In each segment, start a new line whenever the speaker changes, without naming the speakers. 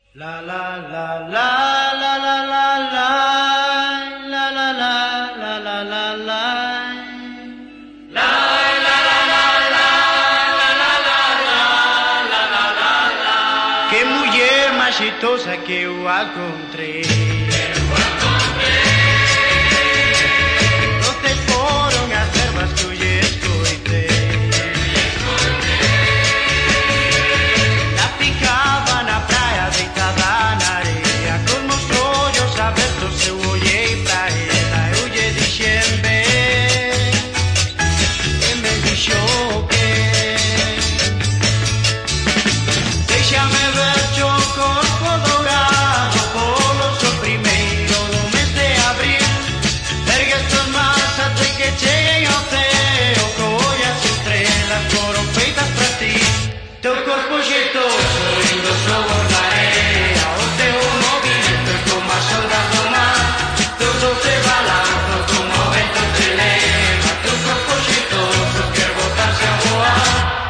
La la la la la la la la la la la la la la la. Que mulher mais jeitosa que eu encontrei. Vocês foram as ervas que eu escutei. Ela ficava na praia deitada na areia, com meus olhos abertos eu olhei pra ela. Eu lhe disse bem, e me disse o quê? Deixa-me ver teu corpo dourado, polo sol primeiro do mês de abril. Ergue tus mãos até que cheguem ao céu, colhe as estrelas foram feitas pra ti. Teu corpo jeitoso, lindo sobre a areia, o teu movimento é como as ondas do mar. Teu doce balanço como o vento te leva. Teu corpo jeitoso quer botar-se a voar.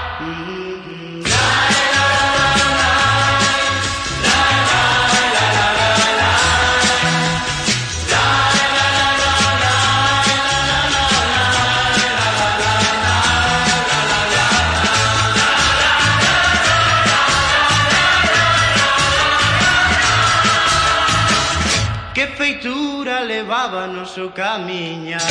Que feitura levava no seu caminhar.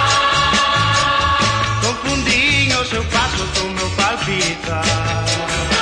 Confundindo o seu passo com o meu palpitar.